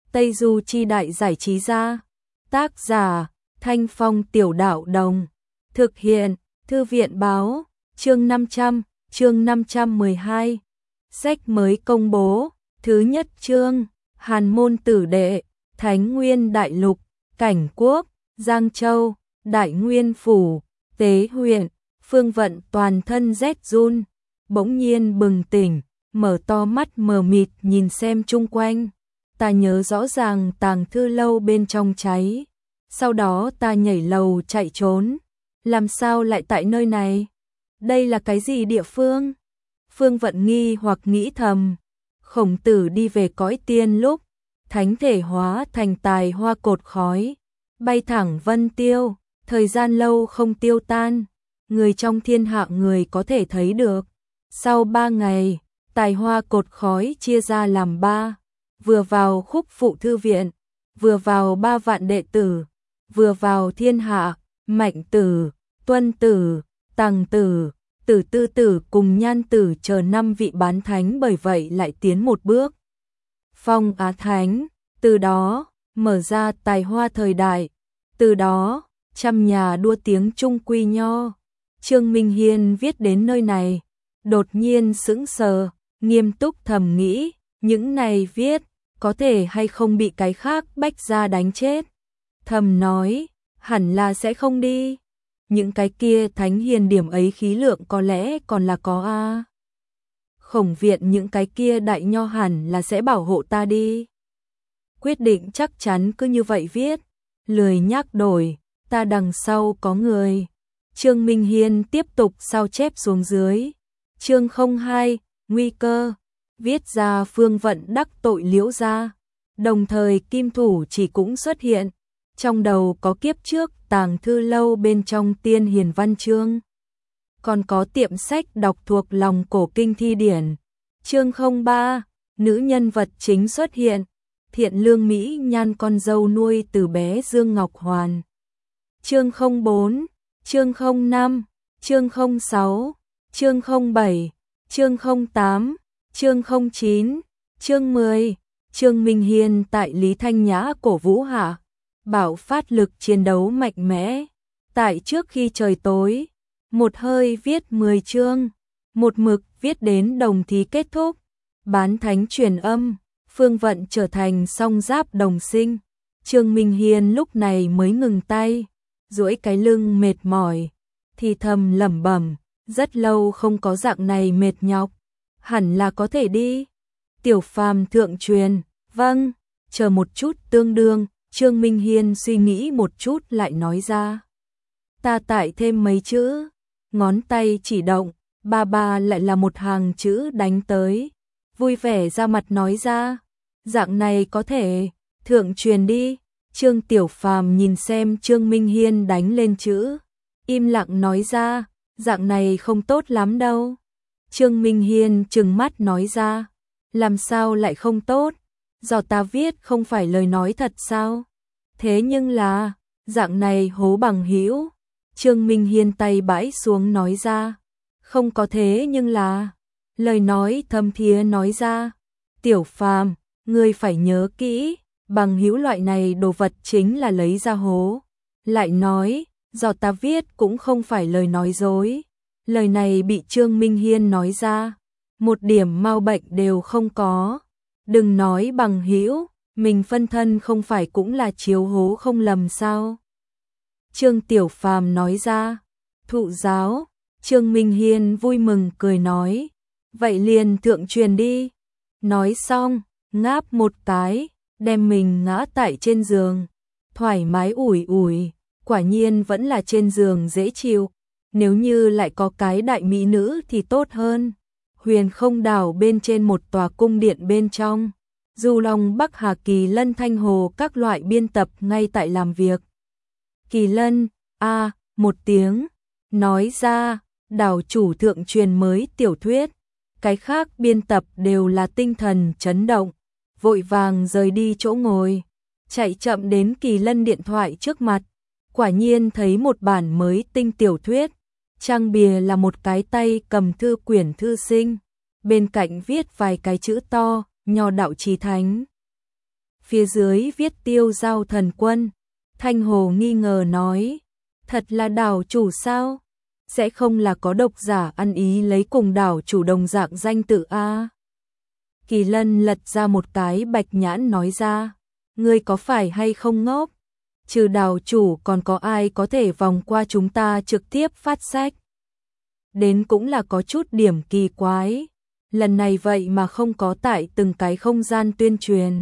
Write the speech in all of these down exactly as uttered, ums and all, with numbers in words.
Tây Du Chi Đại Giải Trí Gia. Tác giả Thanh Phong Tiểu Đạo Đồng. Thực hiện Thư viện Báo. Chương năm trăm, chương năm trăm mười hai. Sách mới công bố. Thứ nhất chương, Hàn môn tử đệ, Thánh Nguyên Đại Lục, Cảnh Quốc, Giang Châu, Đại Nguyên Phủ, Tế huyện. Phương Vận toàn thân rét run, bỗng nhiên bừng tỉnh, mở to mắt mờ mịt nhìn xem chung quanh. Ta nhớ rõ ràng tàng thư lâu bên trong cháy, sau đó ta nhảy lầu chạy trốn, làm sao lại tại nơi này? Đây là cái gì địa phương? Phương Vận nghi hoặc nghĩ thầm. Khổng Tử đi về cõi tiên lúc, thánh thể hóa thành tài hoa cột khói, bay thẳng vân tiêu, thời gian lâu không tiêu tan, người trong thiên hạ người có thể thấy được. Sau ba ngày, tài hoa cột khói chia ra làm ba, vừa vào khúc phụ thư viện, vừa vào ba vạn đệ tử, vừa vào thiên hạ, Mạnh Tử, Tuân Tử, Tằng Tử, Tử Tư Tử cùng Nhan Tử chờ năm vị bán thánh, bởi vậy lại tiến một bước. Phong Á Thánh, từ đó mở ra tài hoa thời đại, từ đó trăm nhà đua tiếng Trung Quy Nho. Trương Minh Hiên viết đến nơi này, đột nhiên sững sờ, nghiêm túc thầm nghĩ, những này viết, có thể hay không bị cái khác bách gia đánh chết. Thầm nói, hẳn là sẽ không đi. Những cái kia thánh hiền điểm ấy khí lượng có lẽ còn là có a. Khổng viện những cái kia đại nho hẳn là sẽ bảo hộ ta đi. Quyết định chắc chắn cứ như vậy viết, lười nhắc đổi, ta đằng sau có người. Trương Minh Hiên tiếp tục sao chép xuống dưới. Chương không hai, nguy cơ. Viết ra Phương Vận đắc tội Liễu gia, đồng thời Kim Thủ Chỉ cũng xuất hiện. Trong đầu có kiếp trước tàng thư lâu bên trong tiên hiền văn chương, còn có tiệm sách đọc thuộc lòng cổ kinh thi điển. Chương không ba, nữ nhân vật chính xuất hiện, Thiện Lương Mỹ Nhan con dâu nuôi từ bé Dương Ngọc Hoàn. Chương không bốn, chương không năm, chương không sáu, chương không bảy, chương không tám, chương không chín, chương mười. Trương Minh Hiên tại Lý Thanh Nhã cổ vũ hạ, bảo phát lực chiến đấu mạnh mẽ. Tại trước khi trời tối, một hơi viết mười chương, một mực viết đến đồng thí kết thúc. Bán thánh truyền âm, Phương Vận trở thành song giáp đồng sinh. Trương Minh Hiên lúc này mới ngừng tay, duỗi cái lưng mệt mỏi, thì thầm lẩm bẩm, rất lâu không có dạng này mệt nhọc, hẳn là có thể đi. Tiểu Phàm thượng truyền, vâng, chờ một chút tương đương. Trương Minh Hiên suy nghĩ một chút lại nói ra, ta tải thêm mấy chữ. Ngón tay chỉ động, ba ba lại là một hàng chữ đánh tới, vui vẻ ra mặt nói ra, dạng này có thể, thượng truyền đi. Trương Tiểu Phàm nhìn xem Trương Minh Hiên đánh lên chữ, im lặng nói ra, dạng này không tốt lắm đâu. Trương Minh Hiên trừng mắt nói ra, làm sao lại không tốt? Do ta viết không phải lời nói thật sao? Thế nhưng là, dạng này hố bằng hữu. Trương Minh Hiên tay bãi xuống nói ra, không có thế nhưng là, lời nói thâm thiế nói ra, Tiểu Phàm, ngươi phải nhớ kỹ, bằng hữu loại này đồ vật chính là lấy ra hố. Lại nói, do ta viết cũng không phải lời nói dối. Lời này bị Trương Minh Hiên nói ra, một điểm mau bệnh đều không có. Đừng nói bằng hữu, mình phân thân không phải cũng là chiếu hố không lầm sao? Trương Tiểu Phàm nói ra, thụ giáo. Trương Minh Hiên vui mừng cười nói, vậy liền thượng truyền đi. Nói xong, ngáp một cái, đem mình ngã tại trên giường, thoải mái ủi ủi, quả nhiên vẫn là trên giường dễ chịu. Nếu như lại có cái đại mỹ nữ thì tốt hơn. Huyền Không Đảo bên trên một tòa cung điện bên trong, Du Long Bắc Hà Kỳ Lân Thanh Hồ các loại biên tập ngay tại làm việc. Kỳ Lân, a à, một tiếng, nói ra, đảo chủ thượng truyền mới tiểu thuyết. Cái khác biên tập đều là tinh thần chấn động, vội vàng rời đi chỗ ngồi, chạy chậm đến Kỳ Lân điện thoại trước mặt, quả nhiên thấy một bản mới tinh tiểu thuyết. Trang bìa là một cái tay cầm thư quyển thư sinh, bên cạnh viết vài cái chữ to, Nho đạo chí thánh. phía dưới viết Tiêu Giao Thần Quân. Thanh Hồ nghi ngờ nói, thật là đảo chủ sao? Sẽ không là có độc giả ăn ý lấy cùng đảo chủ đồng dạng danh tự a? Kỳ Lân lật ra một cái bạch nhãn nói ra, ngươi có phải hay không ngốc? Trừ đảo chủ còn có ai có thể vòng qua chúng ta trực tiếp phát sách? Đến cũng là có chút điểm kỳ quái. Lần này vậy mà không có tại từng cái không gian tuyên truyền.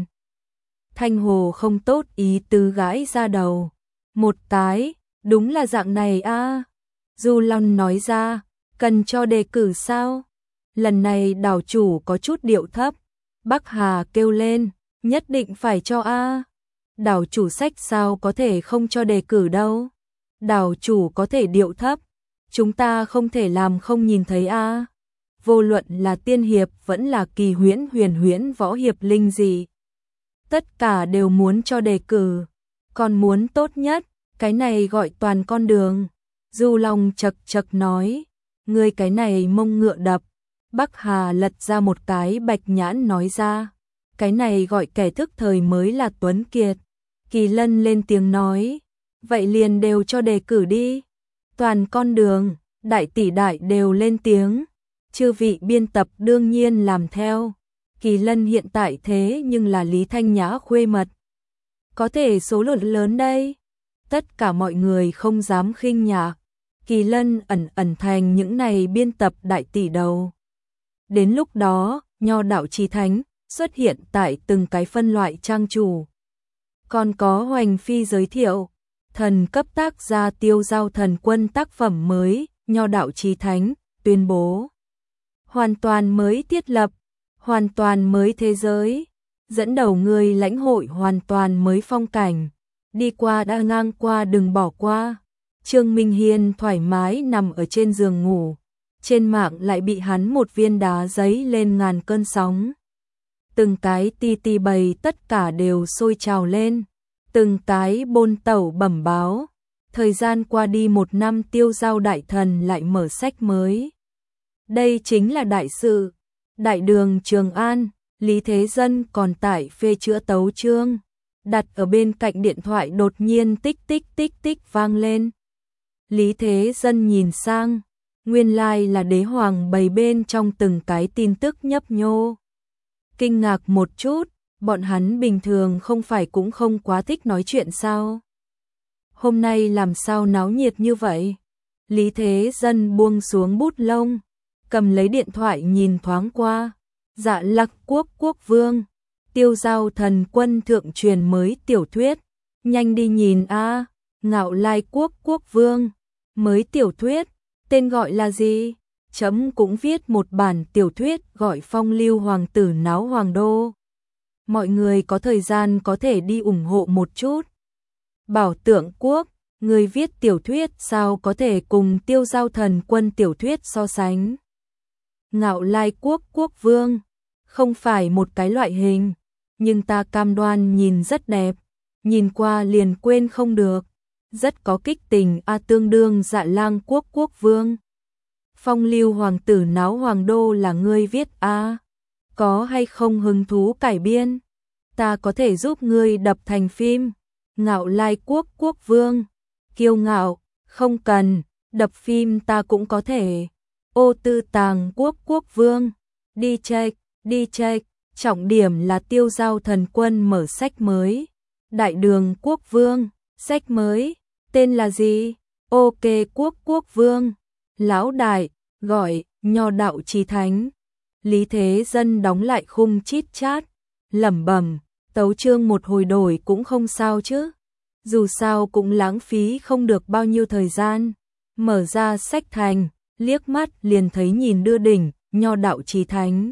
Thanh Hồ không tốt ý tứ gãi ra đầu. Một cái, đúng là dạng này a. Du Long nói ra, cần cho đề cử sao? Lần này đảo chủ có chút điệu thấp. Bắc Hà kêu lên, nhất định phải cho a. Đảo chủ sách sao có thể không cho đề cử đâu? Đảo chủ có thể điệu thấp, chúng ta không thể làm không nhìn thấy a. Vô luận là tiên hiệp vẫn là kỳ huyễn huyền huyễn võ hiệp linh gì, tất cả đều muốn cho đề cử, còn muốn tốt nhất, cái này gọi toàn con đường. Du Long chật chật nói, ngươi cái này mông ngựa đập. Bắc Hà lật ra một cái bạch nhãn nói ra, cái này gọi kẻ thức thời mới là Tuấn Kiệt. Kỳ Lân lên tiếng nói, vậy liền đều cho đề cử đi. Toàn con đường, đại tỷ đại đều lên tiếng. Chư vị biên tập đương nhiên làm theo. Kỳ Lân hiện tại thế nhưng là Lý Thanh Nhã khuê mật. Có thể số lượng lớn đây. Tất cả mọi người không dám khinh nhạc. Kỳ Lân ẩn ẩn thành những này biên tập đại tỷ đầu. Đến lúc đó, Nho Đạo Chí Thánh xuất hiện tại từng cái phân loại trang chủ. Còn có Hoành Phi giới thiệu, thần cấp tác gia Tiêu Giao Thần Quân tác phẩm mới, Nho Đạo Chí Thánh tuyên bố hoàn toàn mới thiết lập, hoàn toàn mới thế giới, dẫn đầu người lãnh hội hoàn toàn mới phong cảnh, đi qua đã ngang qua đừng bỏ qua. Trương Minh Hiên thoải mái nằm ở trên giường ngủ, trên mạng lại bị hắn một viên đá giấy lên ngàn cơn sóng. Từng cái ti ti bầy tất cả đều sôi trào lên, từng cái bôn tẩu bẩm báo. Thời gian qua đi một năm Tiêu Giao đại thần lại mở sách mới. Đây chính là đại sự. Đại đường Trường An, Lý Thế Dân còn tại phê chữa tấu chương. Đặt ở bên cạnh điện thoại đột nhiên tích tích tích tích vang lên. Lý Thế Dân nhìn sang, nguyên lai like là đế hoàng bày bên trong từng cái tin tức nhấp nhô. Kinh ngạc một chút, bọn hắn bình thường không phải cũng không quá thích nói chuyện sao? Hôm nay làm sao náo nhiệt như vậy? Lý Thế Dân buông xuống bút lông, cầm lấy điện thoại nhìn thoáng qua. Dạ Lặc Quốc Quốc Vương, Tiêu Giao Thần Quân thượng truyền mới tiểu thuyết. Nhanh đi nhìn a. Ngạo Lai Quốc Quốc Vương, mới tiểu thuyết, tên gọi là gì? Chấm cũng viết một bản tiểu thuyết gọi Phong Lưu Hoàng tử náo Hoàng đô. Mọi người có thời gian có thể đi ủng hộ một chút. Bảo Tượng Quốc, người viết tiểu thuyết sao có thể cùng Tiêu Giao Thần Quân tiểu thuyết so sánh? Ngạo Lai Quốc Quốc Vương, không phải một cái loại hình, nhưng ta cam đoan nhìn rất đẹp, nhìn qua liền quên không được, rất có kích tình a. Tương đương Dạ Lang Quốc Quốc Vương. Phong Lưu Hoàng tử náo Hoàng đô là ngươi viết a? Có hay không hứng thú cải biên? Ta có thể giúp ngươi đập thành phim. Ngạo Lai Quốc Quốc Vương, kiêu ngạo, không cần, đập phim ta cũng có thể. Ô Tư Tàng Quốc Quốc Vương, đi check, đi check, trọng điểm là Tiêu Giao Thần Quân mở sách mới. Đại đường Quốc Vương, sách mới, tên là gì? Ok Quốc Quốc Vương, lão đại, gọi, Nho Đạo Chí Thánh. Lý Thế Dân đóng lại khung chít chát, lẩm bẩm, tấu chương một hồi đổi cũng không sao chứ. Dù sao cũng lãng phí không được bao nhiêu thời gian. Mở ra sách thành, liếc mắt liền thấy nhìn đưa đỉnh, Nho Đạo Chí Thánh.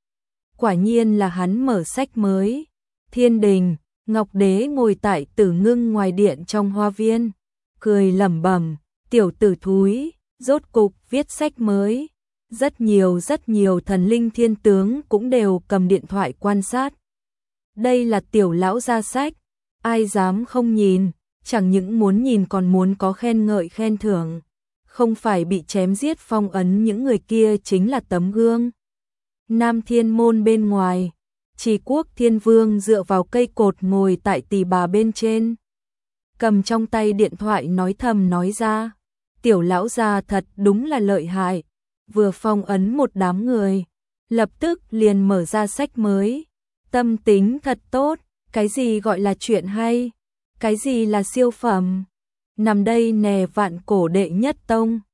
Quả nhiên là hắn mở sách mới. Thiên đình, Ngọc Đế ngồi tại Tử Ngưng ngoài điện trong hoa viên, cười lẩm bẩm, tiểu tử thúi, rốt cục viết sách mới. Rất nhiều rất nhiều thần linh thiên tướng cũng đều cầm điện thoại quan sát. Đây là tiểu lão ra sách, ai dám không nhìn, chẳng những muốn nhìn còn muốn có khen ngợi khen thưởng. Không phải bị chém giết phong ấn những người kia chính là tấm gương. Nam Thiên Môn bên ngoài, Trì Quốc Thiên Vương dựa vào cây cột ngồi tại tỳ bà bên trên, cầm trong tay điện thoại nói thầm nói ra, tiểu lão gia thật đúng là lợi hại, vừa phong ấn một đám người, lập tức liền mở ra sách mới, tâm tính thật tốt, cái gì gọi là chuyện hay, cái gì là siêu phẩm, nằm đây nè vạn cổ đệ nhất tông.